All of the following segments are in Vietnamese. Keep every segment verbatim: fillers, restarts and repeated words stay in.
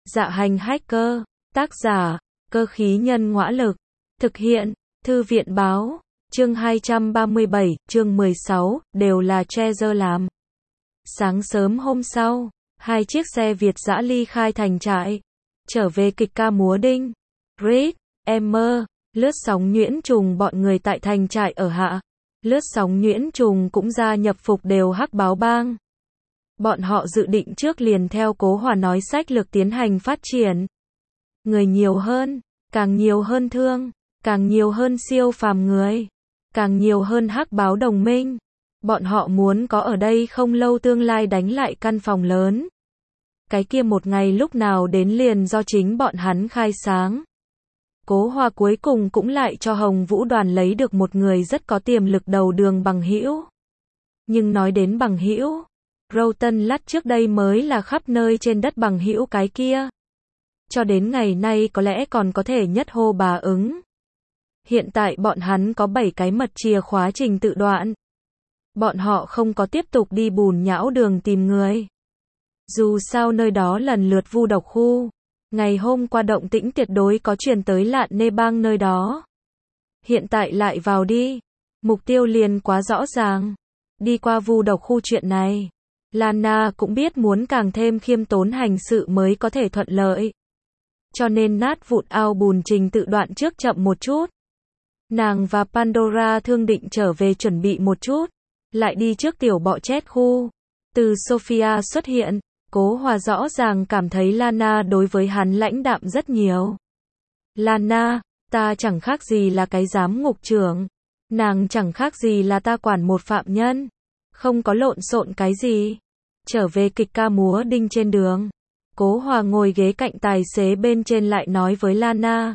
Dạ hành hacker, tác giả, cơ khí nhân ngõa lực, thực hiện, thư viện báo, chương hai trăm ba mươi bảy, chương mười sáu, đều là Treasure làm. Sáng sớm hôm sau, hai chiếc xe Việt dã ly khai thành trại, trở về kịch ca múa đinh. Reed, Emmer, lướt sóng nhuyễn trùng bọn người tại thành trại ở hạ. Lướt sóng nhuyễn trùng cũng gia nhập phục đều hắc báo bang. Bọn họ dự định trước liền theo Cố Hòa nói sách lược tiến hành phát triển. Người nhiều hơn, càng nhiều hơn thương, càng nhiều hơn siêu phàm người, càng nhiều hơn hắc báo đồng minh. Bọn họ muốn có ở đây không lâu tương lai đánh lại căn phòng lớn. Cái kia một ngày lúc nào đến liền do chính bọn hắn khai sáng. Cố Hòa cuối cùng cũng lại cho Hồng Vũ đoàn lấy được một người rất có tiềm lực đầu đường bằng hữu. Nhưng nói đến bằng hữu, Rowton Lắt trước đây mới là khắp nơi trên đất bằng hữu cái kia. Cho đến ngày nay có lẽ còn có thể nhất hô bà ứng. Hiện tại bọn hắn có bảy cái mật chìa khóa trình tự đoạn. Bọn họ không có tiếp tục đi bùn nhão đường tìm người. Dù sao nơi đó lần lượt vu độc khu. Ngày hôm qua động tĩnh tuyệt đối có truyền tới Lạn Nê Bang nơi đó. Hiện tại lại vào đi. Mục tiêu liền quá rõ ràng. Đi qua vu độc khu chuyện này. Lana cũng biết muốn càng thêm khiêm tốn hành sự mới có thể thuận lợi. Cho nên nát vụn ao bùn trình tự đoạn trước chậm một chút. Nàng và Pandora thương định trở về chuẩn bị một chút. Lại đi trước tiểu bọ chết khu. Từ Sophia xuất hiện, Cố Hòa rõ ràng cảm thấy Lana đối với hắn lãnh đạm rất nhiều. Lana, ta chẳng khác gì là cái giám ngục trưởng. Nàng chẳng khác gì là ta quản một phạm nhân. Không có lộn xộn cái gì. Trở về kịch ca múa đinh trên đường. Cố Hòa ngồi ghế cạnh tài xế bên trên lại nói với Lana.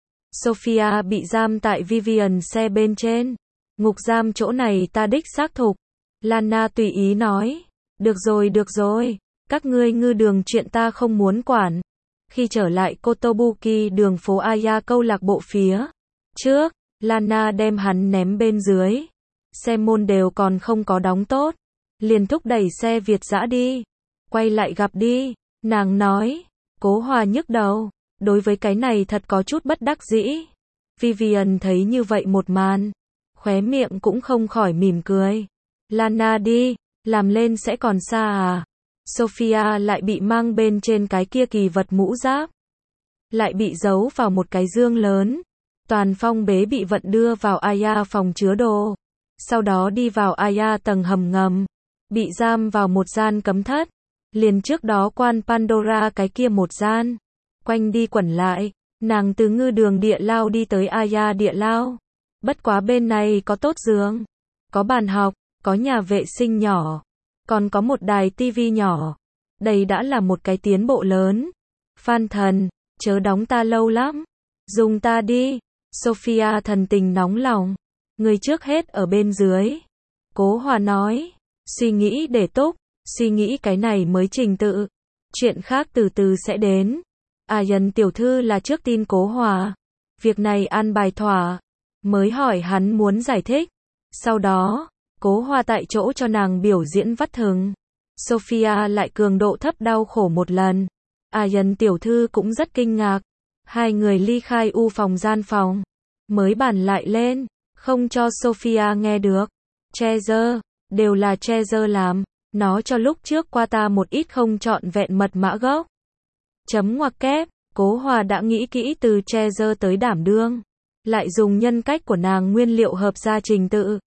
Sophia bị giam tại Vivian xe bên trên. Ngục giam chỗ này ta đích xác thục. Lana tùy ý nói. Được rồi được rồi. Các ngươi ngư đường chuyện ta không muốn quản. Khi trở lại Kotobuki đường phố Aya câu lạc bộ phía trước, Lana đem hắn ném bên dưới. Xe môn đều còn không có đóng tốt. Liền thúc đẩy xe Việt dã đi. Quay lại gặp đi. Nàng nói. Cố Hòa nhức đầu. Đối với cái này thật có chút bất đắc dĩ. Vivian thấy như vậy một màn. Khóe miệng cũng không khỏi mỉm cười. Lana đi. Làm lên sẽ còn xa à. Sophia lại bị mang bên trên cái kia kỳ vật mũ giáp. Lại bị giấu vào một cái dương lớn. Toàn phong bế bị vận đưa vào Aya phòng chứa đồ. Sau đó đi vào Aya tầng hầm ngầm. Bị giam vào một gian cấm thất. Liền trước đó quan Pandora cái kia một gian. Quanh đi quẩn lại. Nàng từ ngư đường địa lao đi tới Aya địa lao. Bất quá bên này có tốt giường. Có bàn học. Có nhà vệ sinh nhỏ. Còn có một đài tivi nhỏ. Đây đã là một cái tiến bộ lớn. Phan thần, chớ đóng ta lâu lắm. Dùng ta đi. Sophia thần tình nóng lòng. Người trước hết ở bên dưới. Cố Hòa nói. Suy nghĩ để túc. Suy nghĩ cái này mới trình tự. Chuyện khác từ từ sẽ đến. Ayan tiểu thư là trước tin Cố Hòa. Việc này an bài thỏa. Mới hỏi hắn muốn giải thích. Sau đó, Cố Hòa tại chỗ cho nàng biểu diễn vắt thừng. Sophia lại cường độ thấp đau khổ một lần. Ayan tiểu thư cũng rất kinh ngạc. Hai người ly khai u phòng gian phòng. Mới bàn lại lên. Không cho Sophia nghe được. Treasure, đều là Treasure làm. Nó cho lúc trước qua ta một ít không trọn vẹn mật mã gốc. Chấm ngoặc kép. Cố Hòa đã nghĩ kỹ từ Treasure tới đảm đương. Lại dùng nhân cách của nàng nguyên liệu hợp ra trình tự.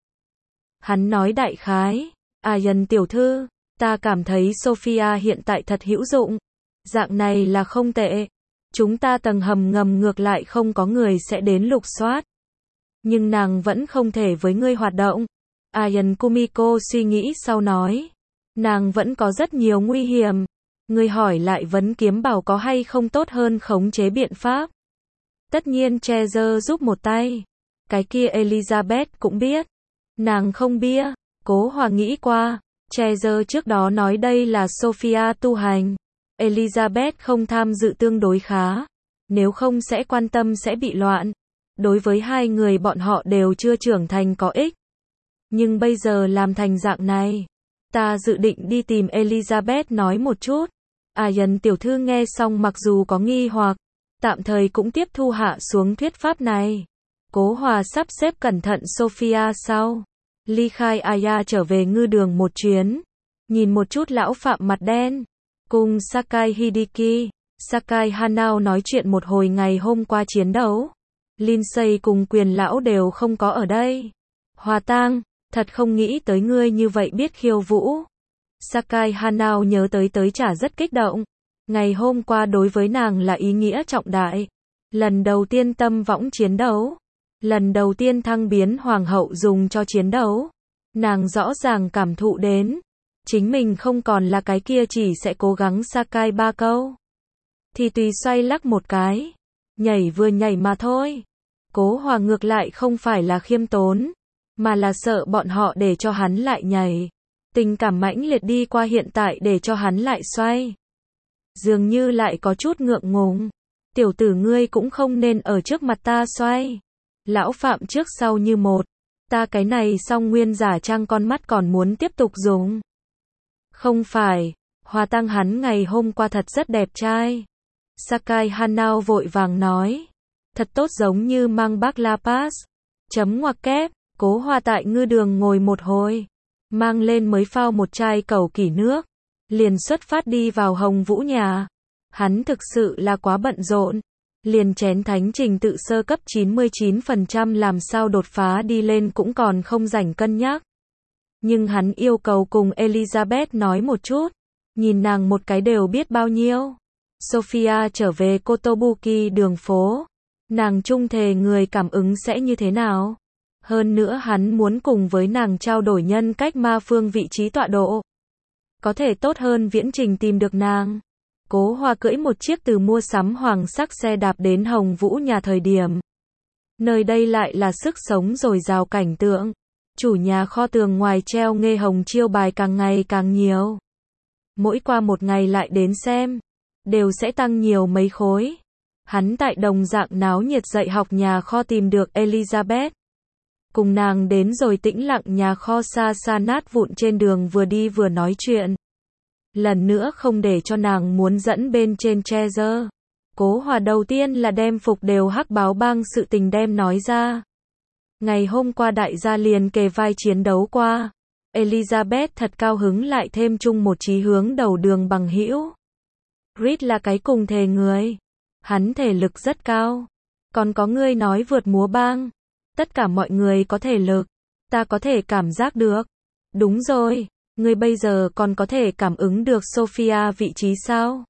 Hắn nói đại khái. Ayan tiểu thư, ta cảm thấy Sophia hiện tại thật hữu dụng. Dạng này là không tệ. Chúng ta tầng hầm ngầm ngược lại không có người sẽ đến lục soát. Nhưng nàng vẫn không thể với ngươi hoạt động. Ayan Kumiko suy nghĩ sau nói. Nàng vẫn có rất nhiều nguy hiểm. Ngươi hỏi lại vấn kiếm bảo có hay không tốt hơn khống chế biện pháp. Tất nhiên Treasure giúp một tay. Cái kia Elizabeth cũng biết. Nàng không bia. Cố Hòa nghĩ qua. Treasure trước đó nói đây là Sophia tu hành. Elizabeth không tham dự tương đối khá. Nếu không sẽ quan tâm sẽ bị loạn. Đối với hai người bọn họ đều chưa trưởng thành có ích. Nhưng bây giờ làm thành dạng này. Ta dự định đi tìm Elizabeth nói một chút. Ian tiểu thư nghe xong mặc dù có nghi hoặc, tạm thời cũng tiếp thu hạ xuống thuyết pháp này. Cố Hòa sắp xếp cẩn thận Sophia sau. Ly khai Aya trở về ngư đường một chuyến. Nhìn một chút lão phạm mặt đen. Cùng Sakai Hideki, Sakai Hanao nói chuyện một hồi ngày hôm qua chiến đấu. Lindsay cùng Quyền lão đều không có ở đây. Hòa tang, thật không nghĩ tới ngươi như vậy biết khiêu vũ. Sakai Hanao nhớ tới tới chả rất kích động. Ngày hôm qua đối với nàng là ý nghĩa trọng đại. Lần đầu tiên tâm võng chiến đấu. Lần đầu tiên thăng biến hoàng hậu dùng cho chiến đấu. Nàng rõ ràng cảm thụ đến. Chính mình không còn là cái kia chỉ sẽ cố gắng Sakai ba câu. Thì tùy xoay lắc một cái. Nhảy vừa nhảy mà thôi. Cố Hòa ngược lại không phải là khiêm tốn. Mà là sợ bọn họ để cho hắn lại nhảy. Tình cảm mãnh liệt đi qua hiện tại để cho hắn lại xoay. Dường như lại có chút ngượng ngùng. Tiểu tử ngươi cũng không nên ở trước mặt ta xoay. Lão Phạm trước sau như một. Ta cái này xong nguyên giả trang con mắt còn muốn tiếp tục dùng. Không phải. Hòa tăng hắn ngày hôm qua thật rất đẹp trai. Sakai Hanao vội vàng nói. Thật tốt giống như mang bác La Paz. Chấm ngoặc kép. Cố Hòa tại ngư đường ngồi một hồi. Mang lên mới phao một chai cầu kỷ nước. Liền xuất phát đi vào Hồng Vũ nhà. Hắn thực sự là quá bận rộn. Liền chén thánh trình tự sơ cấp chín mươi chín phần trăm làm sao đột phá đi lên cũng còn không rảnh cân nhắc. Nhưng hắn yêu cầu cùng Elizabeth nói một chút. Nhìn nàng một cái đều biết bao nhiêu. Sophia trở về Kotobuki đường phố. Nàng trung thề người cảm ứng sẽ như thế nào? Hơn nữa hắn muốn cùng với nàng trao đổi nhân cách ma phương vị trí tọa độ. Có thể tốt hơn viễn trình tìm được nàng. Cố Hòa cưỡi một chiếc từ mua sắm hoàng sắc xe đạp đến Hồng Vũ nhà thời điểm. Nơi đây lại là sức sống dồi dào cảnh tượng. Chủ nhà kho tường ngoài treo nghê hồng chiêu bài càng ngày càng nhiều. Mỗi qua một ngày lại đến xem, đều sẽ tăng nhiều mấy khối. Hắn tại đồng dạng náo nhiệt dạy học nhà kho tìm được Elizabeth. Cùng nàng đến rồi tĩnh lặng nhà kho xa xa nát vụn trên đường vừa đi vừa nói chuyện. Lần nữa không để cho nàng muốn dẫn bên trên Treasure. Cố Hòa đầu tiên là đem phục đều hắc báo bang sự tình đem nói ra. Ngày hôm qua đại gia liền kề vai chiến đấu qua. Elizabeth thật cao hứng lại thêm chung một chí hướng đầu đường bằng hữu. Reed là cái cùng thề người. Hắn thể lực rất cao. Còn có người nói vượt múa bang. Tất cả mọi người có thể lực. Ta có thể cảm giác được. Đúng rồi. Ngươi bây giờ còn có thể cảm ứng được Sophia vị trí sao?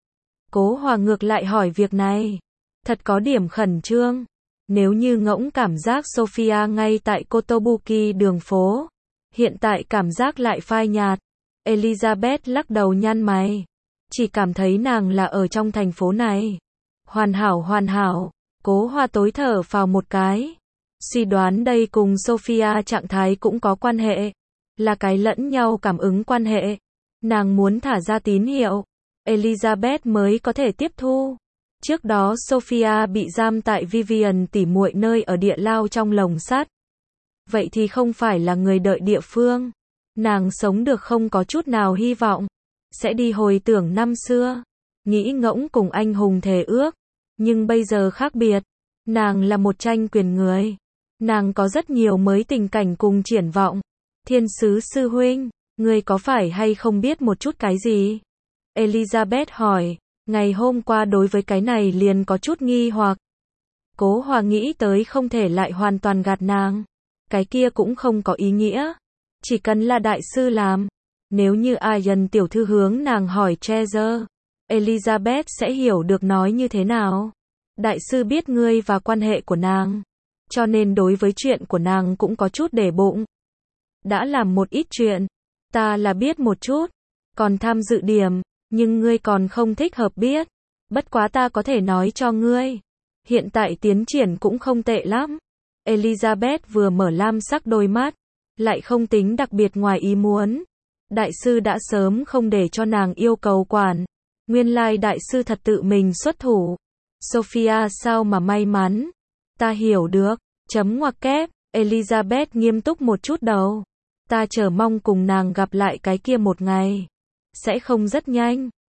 Cố Hòa ngược lại hỏi việc này. Thật có điểm khẩn trương. Nếu như ngỗng cảm giác Sophia ngay tại Kotobuki đường phố. Hiện tại cảm giác lại phai nhạt. Elizabeth lắc đầu nhăn mày. Chỉ cảm thấy nàng là ở trong thành phố này. Hoàn hảo hoàn hảo. Cố Hòa tối thở phào một cái. Suy đoán đây cùng Sophia trạng thái cũng có quan hệ. Là cái lẫn nhau cảm ứng quan hệ. Nàng muốn thả ra tín hiệu. Elizabeth mới có thể tiếp thu. Trước đó Sophia bị giam tại Vivian tỉ muội nơi ở địa lao trong lồng sắt. Vậy thì không phải là người đợi địa phương. Nàng sống được không có chút nào hy vọng. Sẽ đi hồi tưởng năm xưa. Nghĩ ngỗng cùng anh hùng thề ước. Nhưng bây giờ khác biệt. Nàng là một tranh quyền người. Nàng có rất nhiều mới tình cảnh cùng triển vọng. Thiên sứ sư huynh, ngươi có phải hay không biết một chút cái gì? Elizabeth hỏi, ngày hôm qua đối với cái này liền có chút nghi hoặc. Cố Hòa nghĩ tới không thể lại hoàn toàn gạt nàng. Cái kia cũng không có ý nghĩa. Chỉ cần là đại sư làm. Nếu như Ian tiểu thư hướng nàng hỏi Treasure, Elizabeth sẽ hiểu được nói như thế nào. Đại sư biết ngươi và quan hệ của nàng. Cho nên đối với chuyện của nàng cũng có chút để bụng. Đã làm một ít chuyện. Ta là biết một chút. Còn tham dự điểm. Nhưng ngươi còn không thích hợp biết. Bất quá ta có thể nói cho ngươi. Hiện tại tiến triển cũng không tệ lắm. Elizabeth vừa mở lam sắc đôi mắt. Lại không tính đặc biệt ngoài ý muốn. Đại sư đã sớm không để cho nàng yêu cầu quản. Nguyên lai đại sư thật tự mình xuất thủ. Sophia sao mà may mắn. Ta hiểu được. Chấm ngoặc kép. Elizabeth nghiêm túc một chút đầu. Ta chờ mong cùng nàng gặp lại cái kia một ngày. Sẽ không rất nhanh.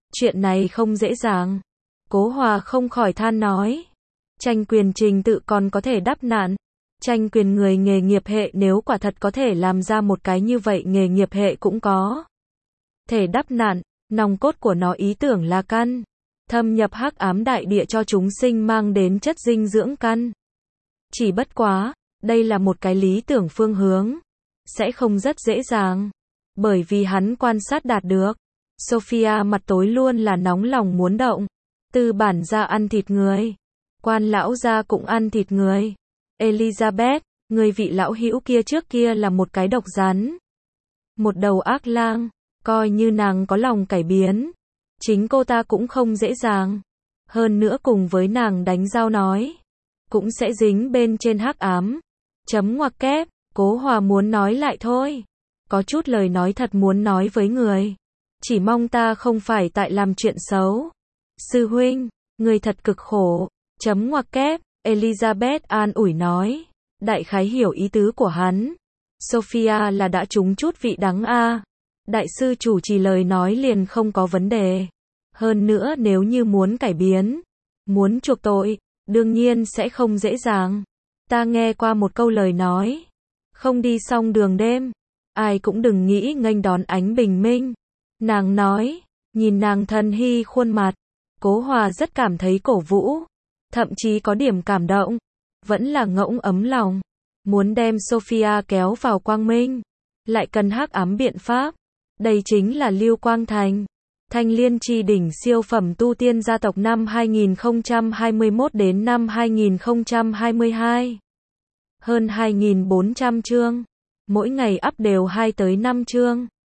Chuyện này không dễ dàng. Cố Hòa không khỏi than nói. Tranh quyền trình tự còn có thể đắp nạn. Tranh quyền người nghề nghiệp hệ nếu quả thật có thể làm ra một cái như vậy nghề nghiệp hệ cũng có thể đắp nạn, nòng cốt của nó ý tưởng là căn. Thâm nhập hắc ám đại địa cho chúng sinh mang đến chất dinh dưỡng căn. Chỉ bất quá, đây là một cái lý tưởng phương hướng. Sẽ không rất dễ dàng. Bởi vì hắn quan sát đạt được. Sophia mặt tối luôn là nóng lòng muốn động. Tư bản gia ăn thịt người. Quan lão gia cũng ăn thịt người. Elizabeth, người vị lão hữu kia trước kia là một cái độc rắn. Một đầu ác lang. Coi như nàng có lòng cải biến. Chính cô ta cũng không dễ dàng. Hơn nữa cùng với nàng đánh giao nói. Cũng sẽ dính bên trên hắc ám. Chấm ngoặc kép, Cố Hòa muốn nói lại thôi. Có chút lời nói thật muốn nói với người. Chỉ mong ta không phải tại làm chuyện xấu. Sư huynh, người thật cực khổ. Chấm ngoặc kép, Elizabeth an ủi nói. Đại khái hiểu ý tứ của hắn. Sophia là đã trúng chút vị đắng a. Đại sư chủ trì lời nói liền không có vấn đề. Hơn nữa nếu như muốn cải biến, muốn chuộc tội, đương nhiên sẽ không dễ dàng. Ta nghe qua một câu lời nói. Không đi xong đường đêm, ai cũng đừng nghĩ nghênh đón ánh bình minh. Nàng nói, nhìn nàng thân hi khuôn mặt. Cố Hòa rất cảm thấy cổ vũ. Thậm chí có điểm cảm động. Vẫn là ngỗng ấm lòng. Muốn đem Sophia kéo vào quang minh. Lại cần hắc ám biện pháp. Đây chính là Lưu Quang Thành. Thanh Liên Chi đỉnh siêu phẩm tu tiên gia tộc năm hai nghìn không trăm hai mươi mốt đến năm hai nghìn không trăm hai mươi hai. Hơn hai nghìn bốn trăm chương. Mỗi ngày up đều hai tới năm chương.